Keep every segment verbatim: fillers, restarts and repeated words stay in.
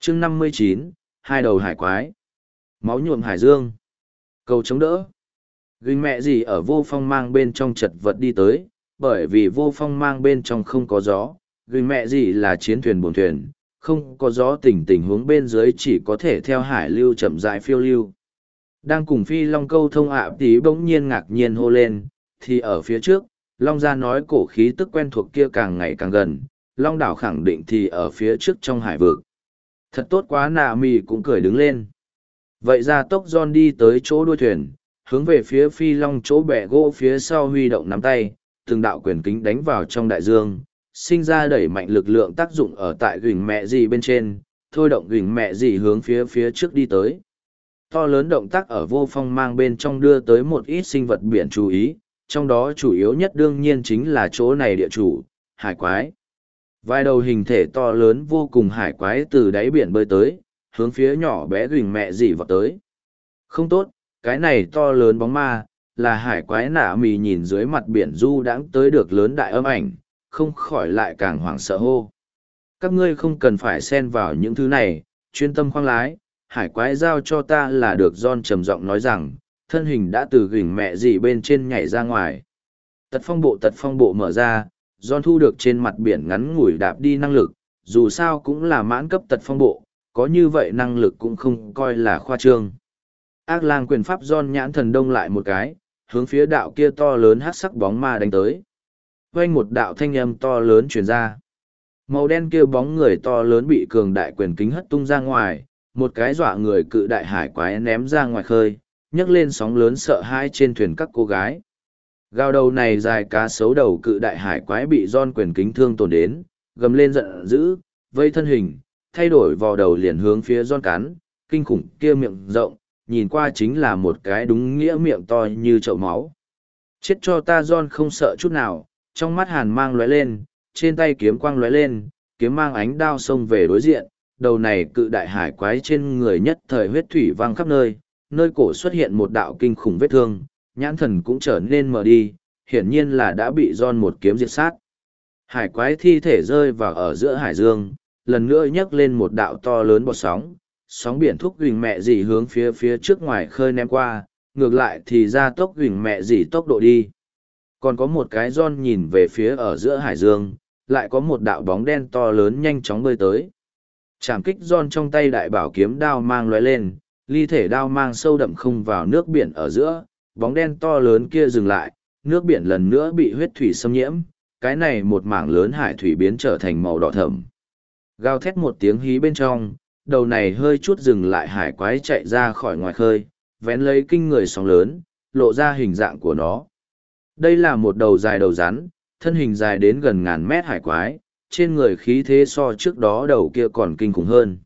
chương năm mươi chín, hai đầu hải quái. Máu nhuộm hải dương. Cầu chống đỡ. Ginh mẹ gì ở vô phong mang bên trong chật vật đi tới, bởi vì vô phong mang bên trong không có gió. Ginh mẹ gì là chiến thuyền buồn thuyền, không có gió, tình tình huống bên dưới chỉ có thể theo hải lưu chậm rãi phiêu lưu. Đang cùng phi long câu thông ạ tí bỗng nhiên ngạc nhiên hô lên, thì ở phía trước, long gia nói cổ khí tức quen thuộc kia càng ngày càng gần, long đảo khẳng định thì ở phía trước trong hải vực. Thật tốt quá, nạ mì cũng cười đứng lên. Vậy ra tốc John đi tới chỗ đuôi thuyền, hướng về phía phi long chỗ bẻ gỗ phía sau huy động nắm tay, từng đạo quyền kính đánh vào trong đại dương, sinh ra đẩy mạnh lực lượng tác dụng ở tại gửnh mẹ gì bên trên, thôi động gửnh mẹ gì hướng phía phía trước đi tới. To lớn động tác ở vô phong mang bên trong đưa tới một ít sinh vật biển chú ý, trong đó chủ yếu nhất đương nhiên chính là chỗ này địa chủ, hải quái. Vài đầu hình thể to lớn vô cùng hải quái từ đáy biển bơi tới, hướng phía nhỏ bé gửnh mẹ gì vọt tới. Không tốt, cái này to lớn bóng ma, là hải quái. Nạ mì nhìn dưới mặt biển du đãng tới được lớn đại âm ảnh, không khỏi lại càng hoảng sợ hô. Các ngươi không cần phải xen vào những thứ này, chuyên tâm khoang lái, hải quái giao cho ta là được. John trầm giọng nói rằng, thân hình đã từ gửnh mẹ gì bên trên nhảy ra ngoài. Tật phong bộ tật phong bộ mở ra, John thu được trên mặt biển ngắn ngủi đạp đi năng lực, dù sao cũng là mãn cấp tật phong bộ, có như vậy năng lực cũng không coi là khoa trương. Ác lang quyền pháp. John nhãn thần đông lại một cái, hướng phía đạo kia to lớn hát sắc bóng ma đánh tới. Quanh một đạo thanh âm to lớn truyền ra. Màu đen kia bóng người to lớn bị cường đại quyền kính hất tung ra ngoài, một cái dọa người cự đại hải quái ném ra ngoài khơi, nhấc lên sóng lớn sợ hãi trên thuyền các cô gái. Gao đầu này dài cá sấu đầu cự đại hải quái bị John quyền kính thương tổn đến, gầm lên giận dữ, vây thân hình, thay đổi vò đầu liền hướng phía John cắn, kinh khủng kia miệng rộng, nhìn qua chính là một cái đúng nghĩa miệng to như chậu máu. Chết cho ta. John không sợ chút nào, trong mắt hàn mang lóe lên, trên tay kiếm quang lóe lên, kiếm mang ánh đao xông về đối diện, đầu này cự đại hải quái trên người nhất thời huyết thủy văng khắp nơi, nơi cổ xuất hiện một đạo kinh khủng vết thương, nhãn thần cũng trở nên mờ đi, hiển nhiên là đã bị John một kiếm diệt sát. Hải quái thi thể rơi vào ở giữa hải dương, lần nữa nhấc lên một đạo to lớn bọt sóng, sóng biển thúc gửnh mẹ dì hướng phía phía trước ngoài khơi ném qua, ngược lại thì ra tốc gửnh mẹ dì tốc độ đi. Còn có một cái John nhìn về phía ở giữa hải dương, lại có một đạo bóng đen to lớn nhanh chóng bơi tới. Chạm kích. John trong tay đại bảo kiếm đao mang lóe lên, ly thể đao mang sâu đậm không vào nước biển ở giữa, bóng đen to lớn kia dừng lại, nước biển lần nữa bị huyết thủy xâm nhiễm, cái này một mảng lớn hải thủy biến trở thành màu đỏ thẫm. Gào thét một tiếng hí bên trong, đầu này hơi chút dừng lại hải quái chạy ra khỏi ngoài khơi, vén lấy kinh người sóng lớn, lộ ra hình dạng của nó. Đây là một đầu dài đầu rắn, thân hình dài đến gần ngàn mét hải quái, trên người khí thế so trước đó đầu kia còn kinh khủng hơn.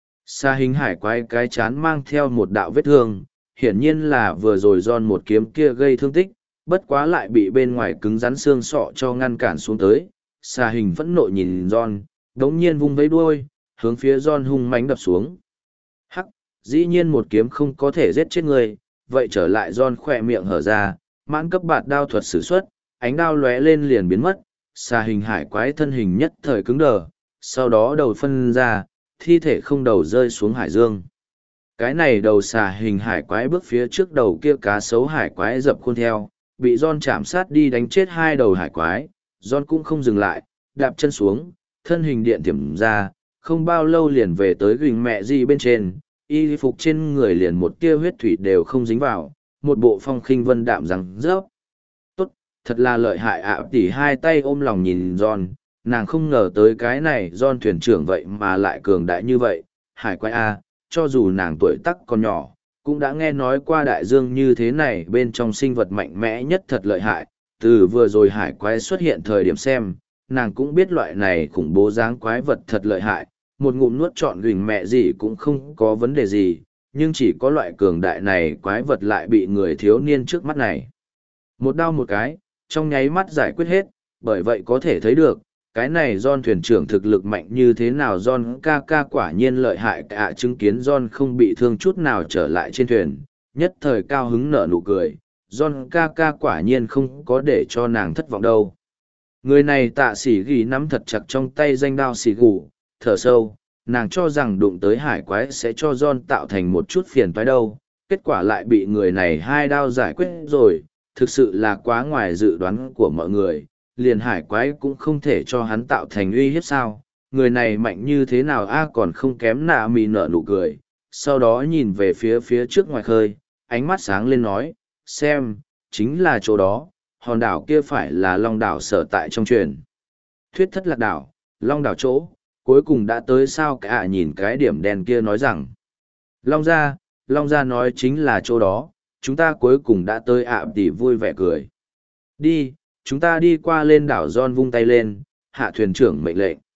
Xa hình hải quái cái chán mang theo một đạo vết thương, hiển nhiên là vừa rồi John một kiếm kia gây thương tích, bất quá lại bị bên ngoài cứng rắn xương sọ cho ngăn cản xuống tới. Xa hình phẫn nộ nhìn John, đống nhiên vung vấy đuôi, hướng phía John hung mãnh đập xuống. Hắc, dĩ nhiên một kiếm không có thể giết chết người, vậy trở lại. John khỏe miệng hở ra, mãn cấp bạt đao thuật sử xuất, ánh đao lóe lên liền biến mất, xà hình hải quái thân hình nhất thời cứng đờ, sau đó đầu phân ra, thi thể không đầu rơi xuống hải dương. Cái này đầu xà hình hải quái bước phía trước đầu kia cá sấu hải quái dập khuôn theo, bị John chạm sát đi đánh chết hai đầu hải quái. John cũng không dừng lại, đạp chân xuống, thân hình điện thiểm ra, không bao lâu liền về tới gửnh mẹ gì bên trên, y phục trên người liền một tia huyết thủy đều không dính vào, một bộ phong khinh vân đạm rằng rớp. Tốt, thật là lợi hại ạ. Tỷ hai tay ôm lòng nhìn John, nàng không ngờ tới cái này John thuyền trưởng vậy mà lại cường đại như vậy. Hải quái a, cho dù nàng tuổi tác còn nhỏ, cũng đã nghe nói qua đại dương như thế này bên trong sinh vật mạnh mẽ nhất thật lợi hại. Từ vừa rồi hải quái xuất hiện thời điểm xem, nàng cũng biết loại này khủng bố dáng quái vật thật lợi hại, một ngụm nuốt trọn gửnh mẹ gì cũng không có vấn đề gì, nhưng chỉ có loại cường đại này quái vật lại bị người thiếu niên trước mắt này một đao một cái, trong nháy mắt giải quyết hết. Bởi vậy có thể thấy được, cái này John thuyền trưởng thực lực mạnh như thế nào. John ca ca quả nhiên lợi hại. Cả chứng kiến John không bị thương chút nào trở lại trên thuyền, nhất thời cao hứng nở nụ cười. John ca ca quả nhiên không có để cho nàng thất vọng đâu. Người này Tạ Sĩ Gỉ nắm thật chặt trong tay danh đao xì gù, thở sâu, nàng cho rằng đụng tới hải quái sẽ cho John tạo thành một chút phiền toái đâu, kết quả lại bị người này hai đao giải quyết rồi, thực sự là quá ngoài dự đoán của mọi người, liền hải quái cũng không thể cho hắn tạo thành uy hiếp sao, người này mạnh như thế nào a còn không kém nạ mì nở nụ cười, sau đó nhìn về phía phía trước ngoài khơi, ánh mắt sáng lên nói, xem, chính là chỗ đó, hòn đảo kia phải là long đảo sở tại trong truyền thuyết thất lạc đảo, long đảo chỗ, cuối cùng đã tới sao cả nhìn cái điểm đen kia nói rằng, long gia, long gia nói chính là chỗ đó, chúng ta cuối cùng đã tới ạ tỷ vui vẻ cười. Đi, chúng ta đi qua lên đảo John vung tay lên, hạ thuyền trưởng mệnh lệnh.